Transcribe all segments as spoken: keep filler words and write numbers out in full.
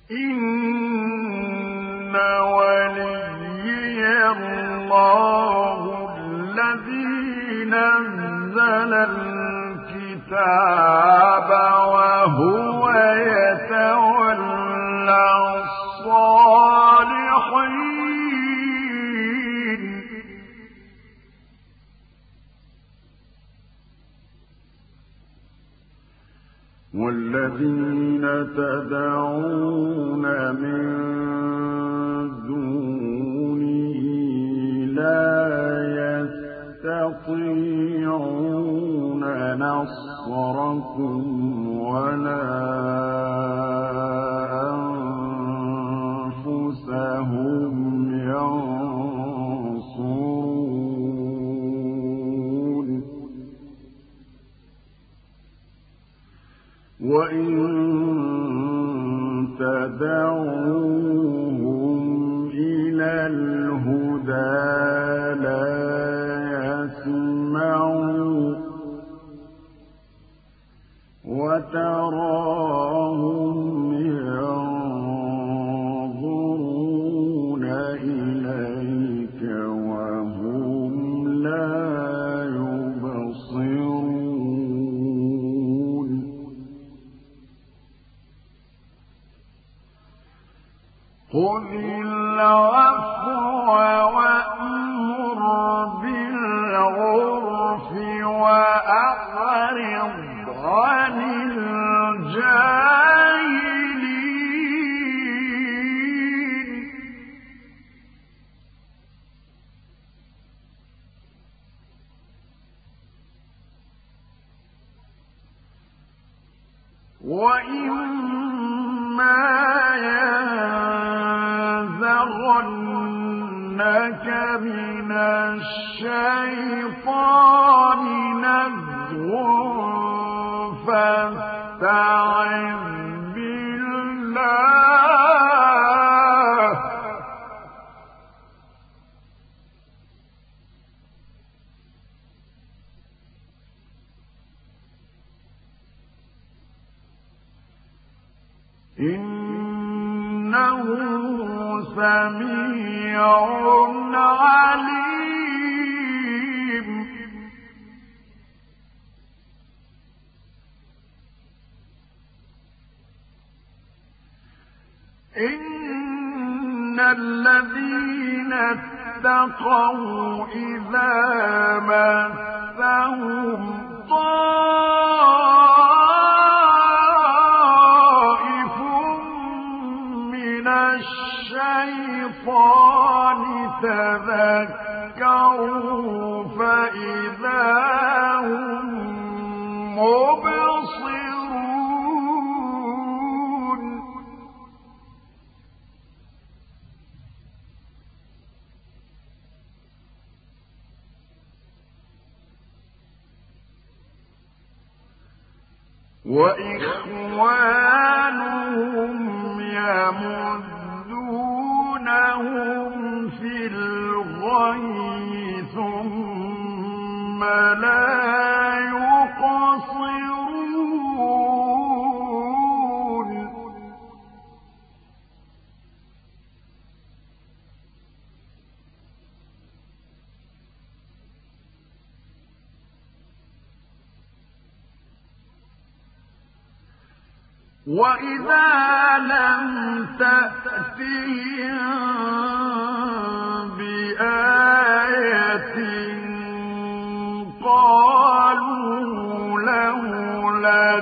إن وليي الله الذي نزل الكتاب وهو يتولى الصالحين والذين تدعون من دونه لا يستطيعون نصركم ولا أنفسهم ينصرون وإن تدعوهم إلى الهدى لا يسمعوا وتراهم ينظرون إليك وهم لا يبصرون خذ العفو وأمر بالعرف وأعرض عن الجاهلين وإما ينزغنك من الشيطان نزغ فاستعذ بالله إنه سميع عليم إن الذين اتقوا إذا مسهم طائف من الشيطان تذكروا فإذا هم مبصرون وإخوانهم يمدونهم في الغي ثم لا يقصرون وإذا لم تأتهم بآية قالوا لولا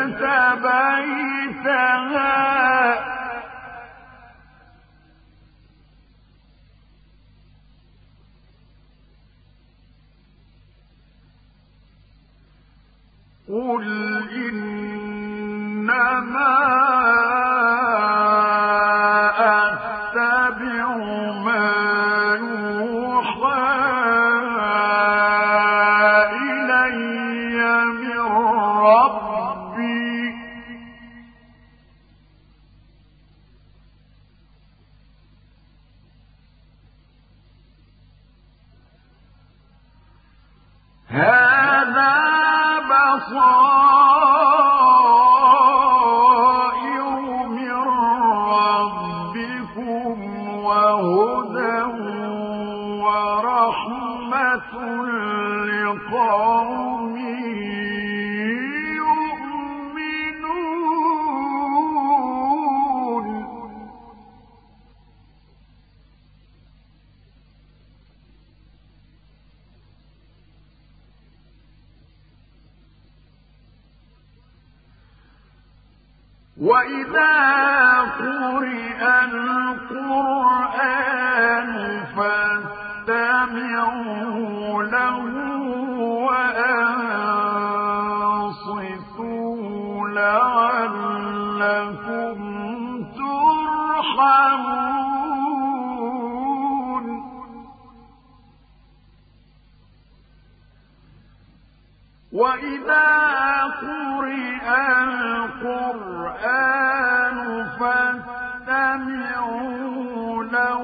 اجتبيتها قل إنما أتبع ما يوحى إلي من ربي هذا بصائر من وإذا قرئ القرآن فاستمعوا له وأنصتوا لعلكم ترحمون وإذا قرئ القرآن فاستمعوا له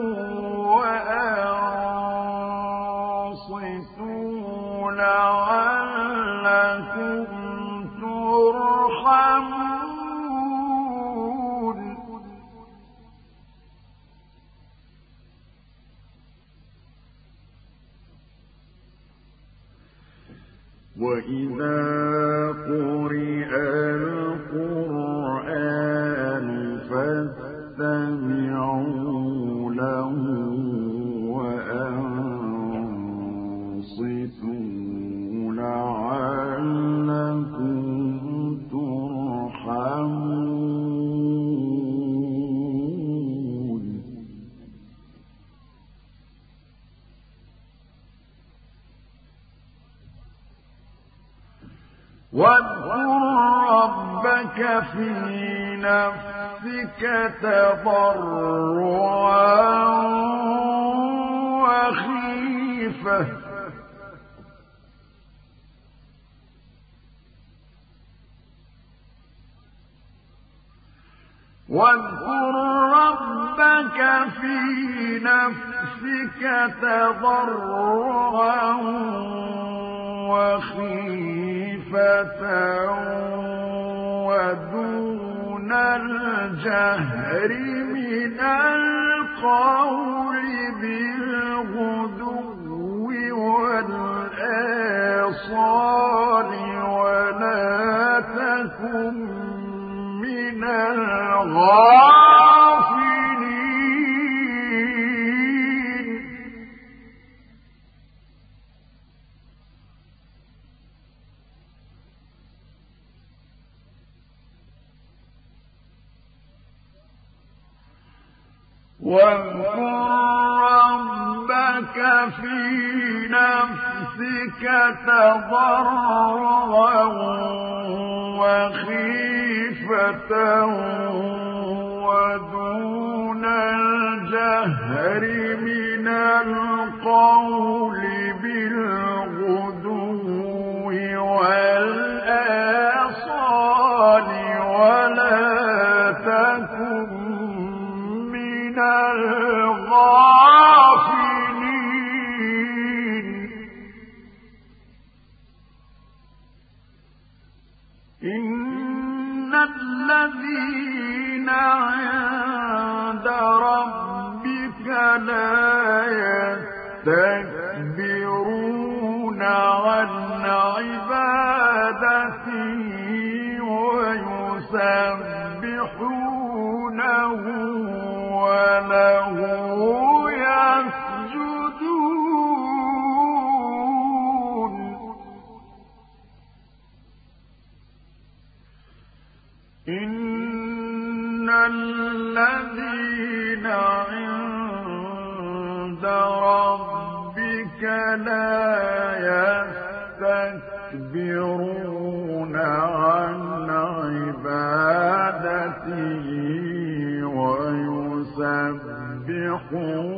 وأنصتوا لعلكم ترحمون وإذا قرئ القرآن فاستمعوا له وأنصتوا لعلكم ترحمون واذكر ربك في نفسك تضرعا وخيفة واذكر ربك في نفسك تضرعا وخيفة ودون الجهر من القول بالغدو والآصال ولا تكن من الغافلين واذكر ربك في نفسك تضرعا وخيفة ودون الجهر من القول بالغدو والآصال ولا تكن من الغافلين إن الذين عند ربك لا يستكبرون عن عبادته ويسبحونه وله يسجدون إن الذين عند ربك لا يستكبرون عن عبادته ويسبحون